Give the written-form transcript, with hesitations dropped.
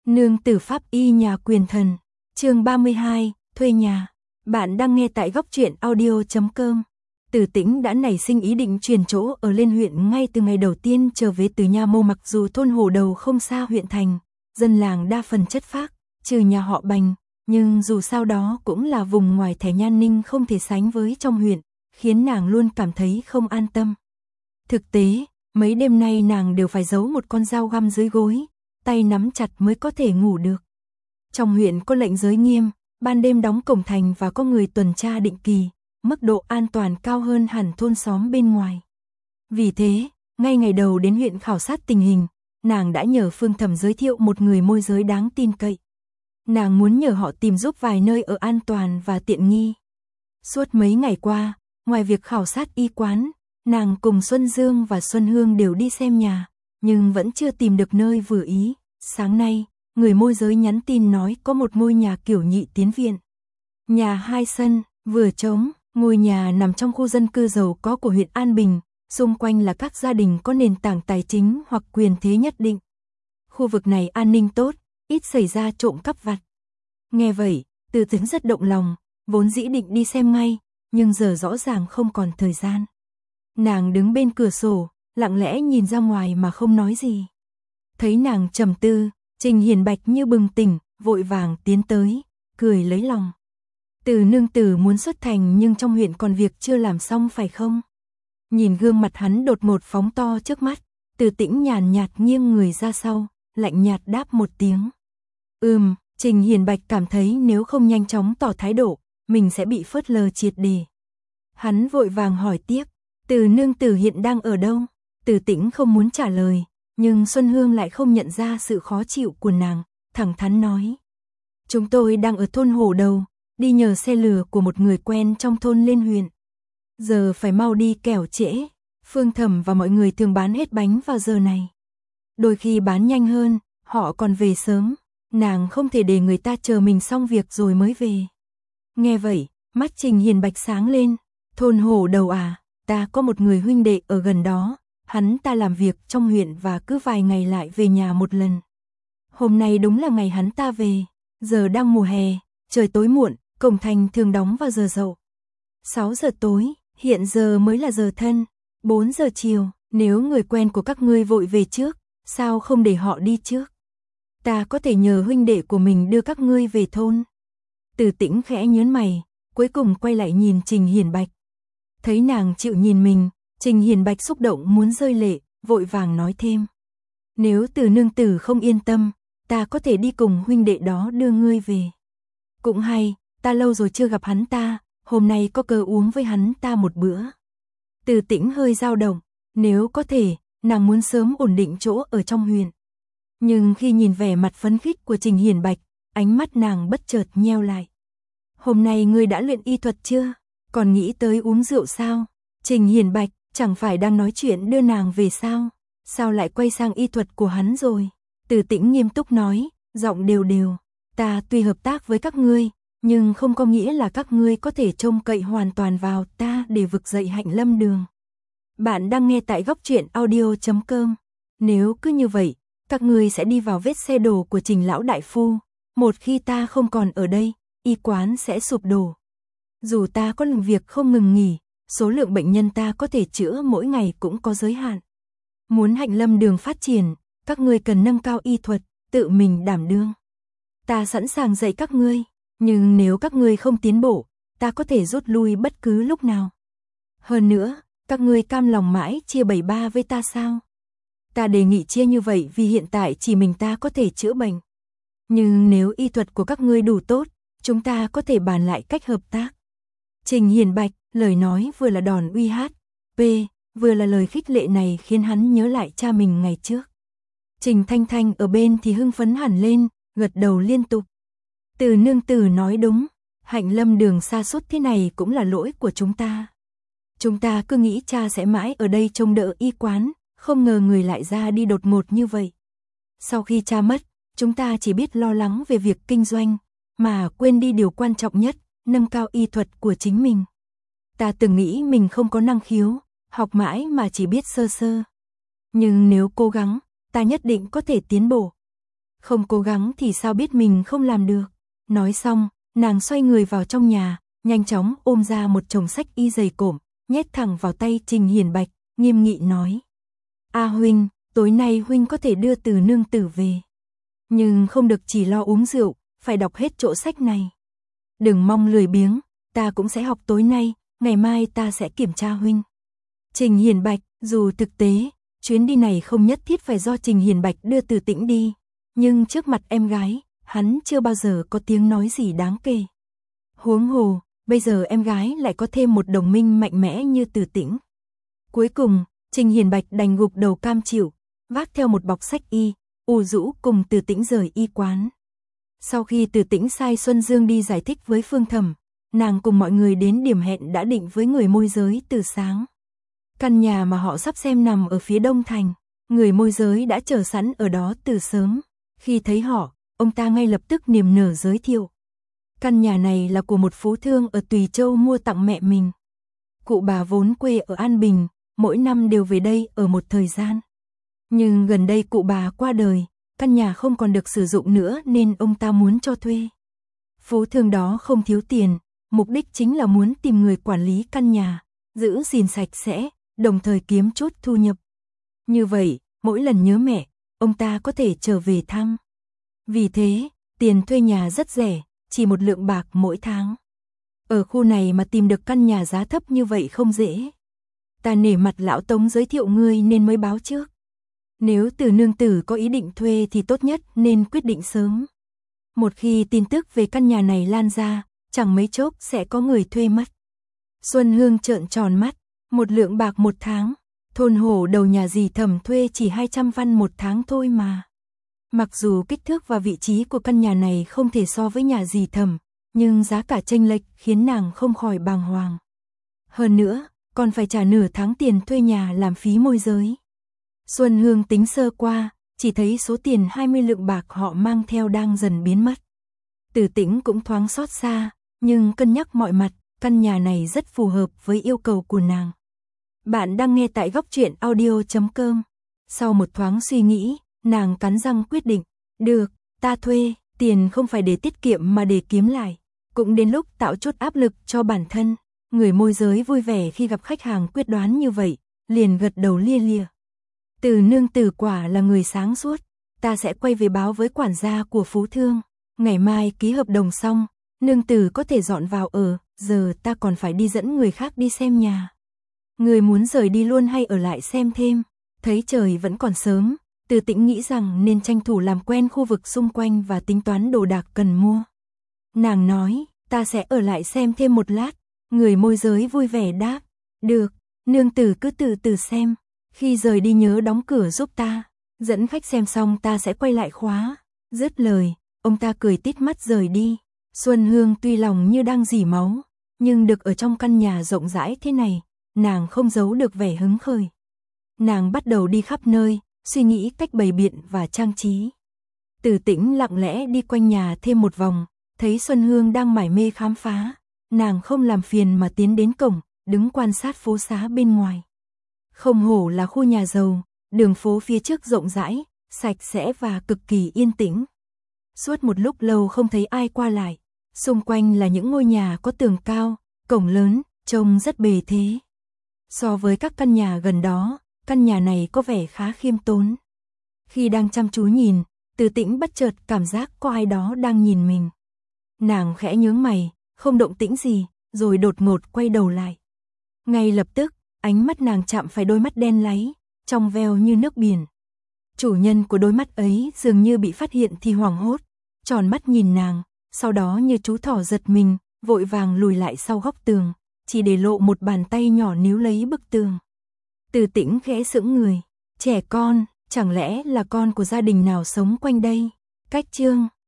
Nương tử pháp y nhà quyền thần, chương 32, thuê nhà. Bạn đang nghe tại góc truyện audio.com. Từ Tĩnh đã nảy sinh ý định chuyển chỗ ở lên huyện ngay từ ngày đầu tiên trở về từ Nha Mâu. Mặc dù thôn Hồ Đầu không xa huyện thành, dân làng đa phần chất phác, trừ nhà họ Bành, nhưng dù sao đó cũng là vùng ngoài thẻ Nhan Ninh không thể sánh với trong huyện, khiến nàng luôn cảm thấy không an tâm. Thực tế, mấy đêm nay nàng đều phải giấu một con dao găm dưới gối, tay nắm chặt mới có thể ngủ được. Trong huyện có lệnh giới nghiêm, ban đêm đóng cổng thành và có người tuần tra định kỳ, mức độ an toàn cao hơn hẳn thôn xóm bên ngoài. Vì thế, ngay ngày đầu đến huyện khảo sát tình hình, nàng đã nhờ Phương Thẩm giới thiệu một người môi giới đáng tin cậy. Nàng muốn nhờ họ tìm giúp vài nơi ở an toàn và tiện nghi. Suốt mấy ngày qua, ngoài việc khảo sát y quán, nàng cùng Xuân Dương và Xuân Hương đều đi xem nhà, nhưng vẫn chưa tìm được nơi vừa ý. Sáng nay, người môi giới nhắn tin nói có một ngôi nhà kiểu nhị tiến viện. Nhà 2 sân, vừa trống, ngôi nhà nằm trong khu dân cư giàu có của huyện An Bình, xung quanh là các gia đình có nền tảng tài chính hoặc quyền thế nhất định. Khu vực này an ninh tốt, ít xảy ra trộm cắp vặt. Nghe vậy, Từ Tĩnh rất động lòng, vốn dĩ định đi xem ngay, nhưng giờ rõ ràng không còn thời gian. Nàng đứng bên cửa sổ, lặng lẽ nhìn ra ngoài mà không nói gì. Thấy nàng trầm tư, Trình Hiền Bạch như bừng tỉnh, vội vàng tiến tới, cười lấy lòng. Từ nương tử muốn xuất thành nhưng trong huyện còn việc chưa làm xong phải không? Nhìn gương mặt hắn đột ngột phóng to trước mắt, Từ Tĩnh nhàn nhạt nghiêng người ra sau, lạnh nhạt đáp một tiếng. Trình Hiền Bạch cảm thấy nếu không nhanh chóng tỏ thái độ, mình sẽ bị phớt lờ triệt để. Hắn vội vàng hỏi tiếp, Từ nương tử hiện đang ở đâu? Từ Tĩnh không muốn trả lời, nhưng Xuân Hương lại không nhận ra sự khó chịu của nàng, thẳng thắn nói. Chúng tôi đang ở thôn Hồ Đầu, đi nhờ xe lừa của một người quen trong thôn lên huyện. Giờ phải mau đi kẻo trễ, Phương Thẩm và mọi người thường bán hết bánh vào giờ này. Đôi khi bán nhanh hơn, họ còn về sớm, nàng không thể để người ta chờ mình xong việc rồi mới về. Nghe vậy, mắt Trình Hiền Bạch sáng lên, thôn Hồ Đầu à, ta có một người huynh đệ ở gần đó. Hắn ta làm việc trong huyện và cứ vài ngày lại về nhà một lần. Hôm nay đúng là ngày hắn ta về, giờ đang mùa hè, trời tối muộn, cổng thành thường đóng vào giờ dậu. 6 giờ tối, hiện giờ mới là giờ thân, 4 giờ chiều, nếu người quen của các ngươi vội về trước, sao không để họ đi trước? Ta có thể nhờ huynh đệ của mình đưa các ngươi về thôn. Từ Tĩnh khẽ nhớn mày, cuối cùng quay lại nhìn Trình Hiền Bạch. Thấy nàng chịu nhìn mình, Trình Hiền Bạch xúc động muốn rơi lệ, vội vàng nói thêm. Nếu Từ nương tử không yên tâm, ta có thể đi cùng huynh đệ đó đưa ngươi về. Cũng hay, ta lâu rồi chưa gặp hắn ta, hôm nay có cơ uống với hắn ta một bữa. Từ Tĩnh hơi dao động, nếu có thể, nàng muốn sớm ổn định chỗ ở trong huyện. Nhưng khi nhìn vẻ mặt phấn khích của Trình Hiền Bạch, ánh mắt nàng bất chợt nheo lại. Hôm nay ngươi đã luyện y thuật chưa? Còn nghĩ tới uống rượu sao? Trình Hiền Bạch chẳng phải đang nói chuyện đưa nàng về sao? Sao lại quay sang y thuật của hắn rồi? Từ Tĩnh nghiêm túc nói, giọng đều đều. Ta tuy hợp tác với các ngươi, nhưng không có nghĩa là các ngươi có thể trông cậy hoàn toàn vào ta để vực dậy Hạnh Lâm Đường. Bạn đang nghe tại góc truyện audio.com. Nếu cứ như vậy, các ngươi sẽ đi vào vết xe đổ của Trình lão đại phu. Một khi ta không còn ở đây, y quán sẽ sụp đổ. Dù ta có làm việc không ngừng nghỉ, số lượng bệnh nhân ta có thể chữa mỗi ngày cũng có giới hạn. Muốn Hạnh Lâm Đường phát triển, các ngươi cần nâng cao y thuật, tự mình đảm đương. Ta sẵn sàng dạy các ngươi, nhưng nếu các ngươi không tiến bộ, ta có thể rút lui bất cứ lúc nào. Hơn nữa, các ngươi cam lòng mãi chia 7-3 với ta sao? Ta đề nghị chia như vậy vì hiện tại chỉ mình ta có thể chữa bệnh. Nhưng nếu y thuật của các ngươi đủ tốt, chúng ta có thể bàn lại cách hợp tác. Trình Hiền Bạch, lời nói vừa là đòn uy hát, vừa là lời khích lệ này khiến hắn nhớ lại cha mình ngày trước. Trình Thanh Thanh ở bên thì hưng phấn hẳn lên, gật đầu liên tục. Từ nương tử nói đúng, Hạnh Lâm Đường sa sút thế này cũng là lỗi của chúng ta. Chúng ta cứ nghĩ cha sẽ mãi ở đây trông đỡ y quán, không ngờ người lại ra đi đột ngột như vậy. Sau khi cha mất, chúng ta chỉ biết lo lắng về việc kinh doanh, mà quên đi điều quan trọng nhất, nâng cao y thuật của chính mình. Ta từng nghĩ mình không có năng khiếu, học mãi mà chỉ biết sơ sơ. Nhưng nếu cố gắng, ta nhất định có thể tiến bộ. Không cố gắng thì sao biết mình không làm được. Nói xong, nàng xoay người vào trong nhà, nhanh chóng ôm ra một chồng sách y dày cộm, nhét thẳng vào tay Trình Hiền Bạch, nghiêm nghị nói. A huynh, tối nay huynh có thể đưa Từ nương tử về. Nhưng không được chỉ lo uống rượu, phải đọc hết chỗ sách này. Đừng mong lười biếng, ta cũng sẽ học tối nay, ngày mai ta sẽ kiểm tra huynh. Trình Hiền Bạch, dù thực tế, chuyến đi này không nhất thiết phải do Trình Hiền Bạch đưa Từ Tĩnh đi, nhưng trước mặt em gái, hắn chưa bao giờ có tiếng nói gì đáng kể. Huống hồ, bây giờ em gái lại có thêm một đồng minh mạnh mẽ như Từ Tĩnh. Cuối cùng, Trình Hiền Bạch đành gục đầu cam chịu, vác theo một bọc sách y, ù rũ cùng Từ Tĩnh rời y quán. Sau khi Từ Tĩnh sai Xuân Dương đi giải thích với Phương Thẩm, nàng cùng mọi người đến điểm hẹn đã định với người môi giới từ sáng. Căn nhà mà họ sắp xem nằm ở phía đông thành, người môi giới đã chờ sẵn ở đó từ sớm. Khi thấy họ, ông ta ngay lập tức niềm nở giới thiệu. Căn nhà này là của một phú thương ở Tùy Châu mua tặng mẹ mình. Cụ bà vốn quê ở An Bình, mỗi năm đều về đây ở một thời gian. Nhưng gần đây cụ bà qua đời, căn nhà không còn được sử dụng nữa nên ông ta muốn cho thuê. Phú thương đó không thiếu tiền, mục đích chính là muốn tìm người quản lý căn nhà, giữ gìn sạch sẽ, đồng thời kiếm chút thu nhập. Như vậy, mỗi lần nhớ mẹ, ông ta có thể trở về thăm. Vì thế, tiền thuê nhà rất rẻ, chỉ 1 lượng bạc mỗi tháng. Ở khu này mà tìm được căn nhà giá thấp như vậy không dễ. Ta nể mặt lão Tống giới thiệu ngươi nên mới báo trước. Nếu Từ nương tử có ý định thuê thì tốt nhất nên quyết định sớm. Một khi tin tức về căn nhà này lan ra, chẳng mấy chốc sẽ có người thuê mất. Xuân Hương trợn tròn mắt, 1 lượng bạc một tháng, thôn hổ đầu nhà dì Thẩm thuê chỉ 200 văn một tháng thôi mà. Mặc dù kích thước và vị trí của căn nhà này không thể so với nhà dì Thẩm, nhưng giá cả chênh lệch khiến nàng không khỏi bàng hoàng. Hơn nữa, còn phải trả nửa tháng tiền thuê nhà làm phí môi giới. Xuân Hương tính sơ qua, chỉ thấy số tiền 20 lượng bạc họ mang theo đang dần biến mất. Từ Tĩnh cũng thoáng xót xa, nhưng cân nhắc mọi mặt, căn nhà này rất phù hợp với yêu cầu của nàng. Bạn đang nghe tại góc truyện audio.com. Sau một thoáng suy nghĩ, nàng cắn răng quyết định. Được, ta thuê, tiền không phải để tiết kiệm mà để kiếm lại. Cũng đến lúc tạo chút áp lực cho bản thân. Người môi giới vui vẻ khi gặp khách hàng quyết đoán như vậy, liền gật đầu lia lịa. Từ nương tử quả là người sáng suốt, ta sẽ quay về báo với quản gia của phú thương. Ngày mai ký hợp đồng xong, nương tử có thể dọn vào ở, giờ ta còn phải đi dẫn người khác đi xem nhà. Người muốn rời đi luôn hay ở lại xem thêm? Thấy trời vẫn còn sớm, Từ Tĩnh nghĩ rằng nên tranh thủ làm quen khu vực xung quanh và tính toán đồ đạc cần mua. Nàng nói, ta sẽ ở lại xem thêm một lát. Người môi giới vui vẻ đáp, được, nương tử cứ từ từ xem. Khi rời đi nhớ đóng cửa giúp ta, dẫn khách xem xong ta sẽ quay lại khóa. Dứt lời, ông ta cười tít mắt rời đi. Xuân Hương tuy lòng như đang rỉ máu, nhưng được ở trong căn nhà rộng rãi thế này, nàng không giấu được vẻ hứng khởi. Nàng bắt đầu đi khắp nơi, suy nghĩ cách bày biện và trang trí. Từ Tĩnh lặng lẽ đi quanh nhà thêm một vòng, thấy Xuân Hương đang mải mê khám phá, nàng không làm phiền mà tiến đến cổng, đứng quan sát phố xá bên ngoài. Không hổ là khu nhà giàu, đường phố phía trước rộng rãi, sạch sẽ và cực kỳ yên tĩnh. Suốt một lúc lâu không thấy ai qua lại, xung quanh là những ngôi nhà có tường cao, cổng lớn, trông rất bề thế. So với các căn nhà gần đó, căn nhà này có vẻ khá khiêm tốn. Khi đang chăm chú nhìn, Từ Tĩnh bất chợt cảm giác có ai đó đang nhìn mình. Nàng khẽ nhướng mày, không động tĩnh gì, rồi đột ngột quay đầu lại. Ngay lập tức, ánh mắt nàng chạm phải đôi mắt đen láy, trong veo như nước biển. Chủ nhân của đôi mắt ấy dường như bị phát hiện thì hoảng hốt, tròn mắt nhìn nàng, sau đó như chú thỏ giật mình, vội vàng lùi lại sau góc tường, chỉ để lộ một bàn tay nhỏ níu lấy bức tường. Từ Tĩnh khẽ sững người, trẻ con, chẳng lẽ là con của gia đình nào sống quanh đây? Cách chương